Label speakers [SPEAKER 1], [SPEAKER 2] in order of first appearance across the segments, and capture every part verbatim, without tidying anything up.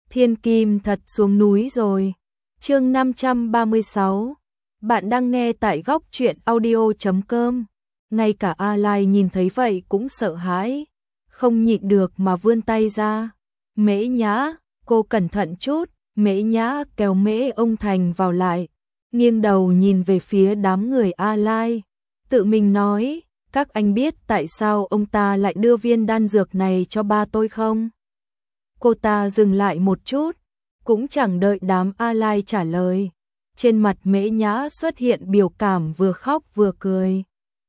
[SPEAKER 1] Thiên kim thật xuống núi rồi. Chương năm trăm ba mươi sáu. Bạn đang nghe tại góc truyện audio chấm com. Ngay cả A Lai nhìn thấy vậy cũng sợ hãi, không nhịn được mà vươn tay ra. Mễ Nhã, cô cẩn thận chút. Mễ Nhã kéo Mễ ông Thành vào lại, nghiêng đầu nhìn về phía đám người A Lai, tự mình nói, các anh biết tại sao ông ta lại đưa viên đan dược này cho ba tôi không? Cô ta dừng lại một chút, cũng chẳng đợi đám A Lai trả lời. Trên mặt Mễ Nhã xuất hiện biểu cảm vừa khóc vừa cười.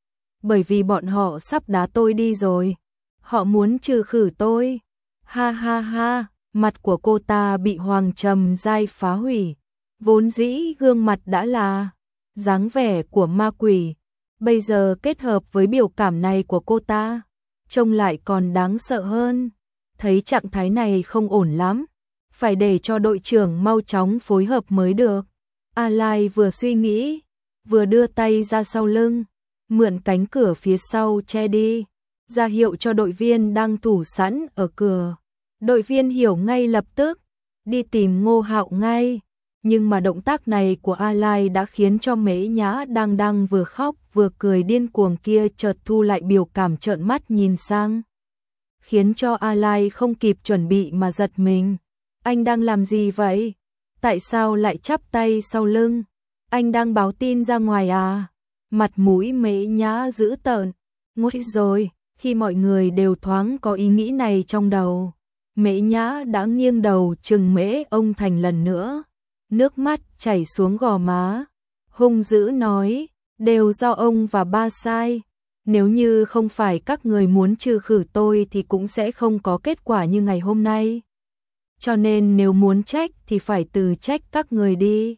[SPEAKER 1] Bởi vì bọn họ sắp đá tôi đi rồi. Họ muốn trừ khử tôi. Ha ha ha, mặt của cô ta bị Hoàng Trầm Giai phá hủy. Vốn dĩ gương mặt đã là dáng vẻ của ma quỷ. Bây giờ kết hợp với biểu cảm này của cô ta, trông lại còn đáng sợ hơn. Thấy trạng thái này không ổn lắm, phải để cho đội trưởng mau chóng phối hợp mới được. A Lai vừa suy nghĩ, vừa đưa tay ra sau lưng, mượn cánh cửa phía sau che đi, ra hiệu cho đội viên đang thủ sẵn ở cửa. Đội viên hiểu ngay lập tức, đi tìm Ngô Hạo ngay. Nhưng mà động tác này của A Lai đã khiến cho Mễ Nhã đang đang vừa khóc vừa cười điên cuồng kia chợt thu lại biểu cảm trợn mắt nhìn sang, khiến cho A Lai không kịp chuẩn bị mà giật mình. Anh đang làm gì vậy? Tại sao lại chắp tay sau lưng? Anh đang báo tin ra ngoài à? Mặt mũi Mễ Nhã dữ tợn. Ngốt rồi, khi mọi người đều thoáng có ý nghĩ này trong đầu, Mễ Nhã đã nghiêng đầu trừng Mễ ông Thành lần nữa. Nước mắt chảy xuống gò má, hung dữ nói, đều do ông và ba sai. Nếu như không phải các người muốn trừ khử tôi thì cũng sẽ không có kết quả như ngày hôm nay. Cho nên nếu muốn trách thì phải từ trách các người đi.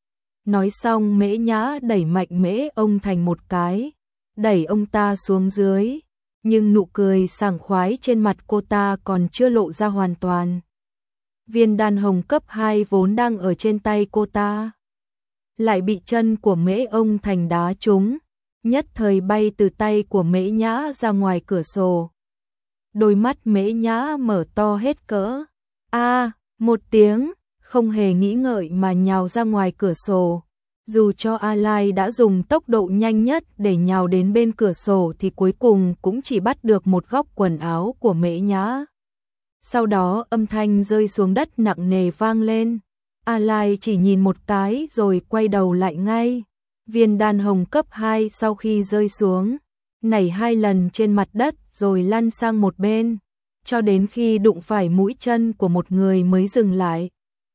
[SPEAKER 1] Nói xong Mễ Nhã đẩy mạnh Mễ ông Thành một cái, đẩy ông ta xuống dưới. Nhưng nụ cười sảng khoái trên mặt cô ta còn chưa lộ ra hoàn toàn. Viên đan hồng cấp hai vốn đang ở trên tay cô ta, lại bị chân của Mễ ông Thành đá trúng, nhất thời bay từ tay của Mễ Nhã ra ngoài cửa sổ. Đôi mắt Mễ Nhã mở to hết cỡ. A, à, một tiếng, không hề nghĩ ngợi mà nhào ra ngoài cửa sổ. Dù cho A Lai đã dùng tốc độ nhanh nhất để nhào đến bên cửa sổ thì cuối cùng cũng chỉ bắt được một góc quần áo của Mễ Nhã. Sau đó âm thanh rơi xuống đất nặng nề vang lên. A Lai chỉ nhìn một cái rồi quay đầu lại ngay. Viên đan hồng cấp hai sau khi rơi xuống, nảy hai lần trên mặt đất rồi lăn sang một bên, cho đến khi đụng phải mũi chân của một người mới dừng lại.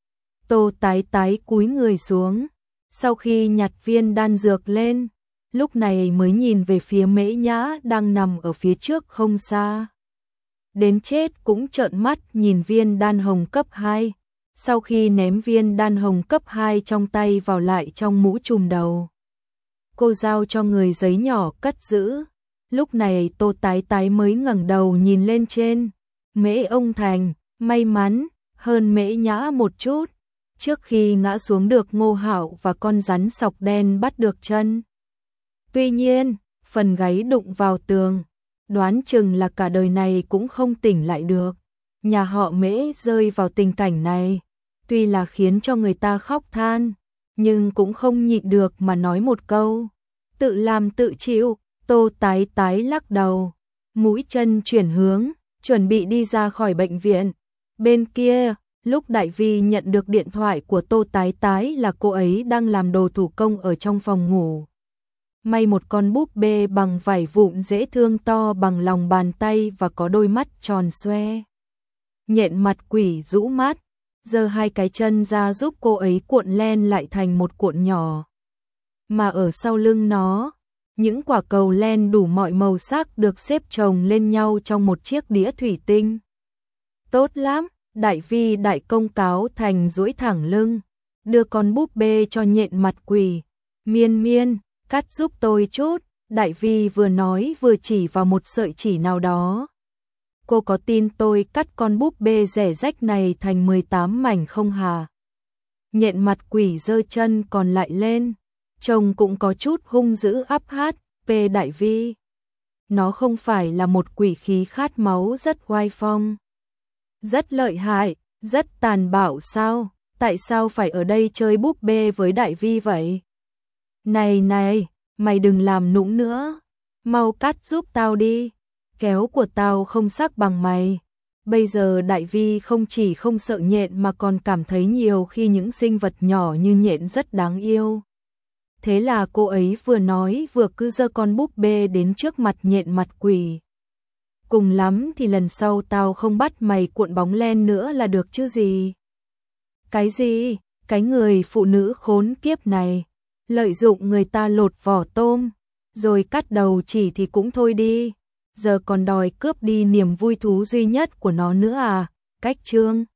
[SPEAKER 1] Tô Tái Tái cúi người xuống, sau khi nhặt viên đan dược lên, lúc này mới nhìn về phía Mễ Nhã đang nằm ở phía trước không xa. Đến chết cũng trợn mắt nhìn viên đan hồng cấp hai, sau khi ném viên đan hồng cấp hai trong tay vào lại trong mũ trùm đầu. Cô giao cho người giấy nhỏ cất giữ. Lúc này Tô Tái Tái mới ngẩng đầu nhìn lên trên. Mễ ông Thành, may mắn hơn Mễ Nhã một chút, trước khi ngã xuống được Ngô Hạo và con rắn sọc đen bắt được chân. Tuy nhiên, phần gáy đụng vào tường, đoán chừng là cả đời này cũng không tỉnh lại được. Nhà họ Mễ rơi vào tình cảnh này, tuy là khiến cho người ta khóc than, nhưng cũng không nhịn được mà nói một câu, tự làm tự chịu. Tô Tái Tái lắc đầu, mũi chân chuyển hướng, chuẩn bị đi ra khỏi bệnh viện. Bên kia, lúc Đại Vi nhận được điện thoại của Tô Tái Tái là cô ấy đang làm đồ thủ công ở trong phòng ngủ. May một con búp bê bằng vải vụn dễ thương to bằng lòng bàn tay và có đôi mắt tròn xoe. Nhện mặt quỷ rũ mắt, giơ hai cái chân ra giúp cô ấy cuộn len lại thành một cuộn nhỏ. Mà ở sau lưng nó, những quả cầu len đủ mọi màu sắc được xếp chồng lên nhau trong một chiếc đĩa thủy tinh. Tốt lắm, Đại Vi đại công cáo thành duỗi thẳng lưng, đưa con búp bê cho nhện mặt quỷ. Miên Miên, cắt giúp tôi chút. Đại Vi vừa nói vừa chỉ vào một sợi chỉ nào đó. Cô có tin tôi cắt con búp bê rẻ rách này thành mười tám mảnh không hả? Nhện mặt quỷ giơ chân còn lại lên, trông cũng có chút hung dữ áp hát. P Đại Vi, nó không phải là một quỷ khí khát máu rất oai phong, rất lợi hại, Rất tàn bạo sao? Tại sao phải ở đây chơi búp bê với Đại Vi vậy? Này này, mày đừng làm nũng nữa. Mau cắt giúp tao đi. Kéo của tao không sắc bằng mày. Bây giờ Đại Vi không chỉ không sợ nhện mà còn cảm thấy nhiều khi những sinh vật nhỏ như nhện rất đáng yêu. Thế là cô ấy vừa nói vừa cứ giơ con búp bê đến trước mặt nhện mặt quỷ. Cùng lắm thì lần sau tao không bắt mày cuộn bóng len nữa là được chứ gì. Cái gì? Cái người phụ nữ khốn kiếp này. Lợi dụng người ta lột vỏ tôm, rồi cắt đầu chỉ thì cũng thôi đi. Giờ còn đòi cướp đi niềm vui thú duy nhất của nó nữa à? Cách chương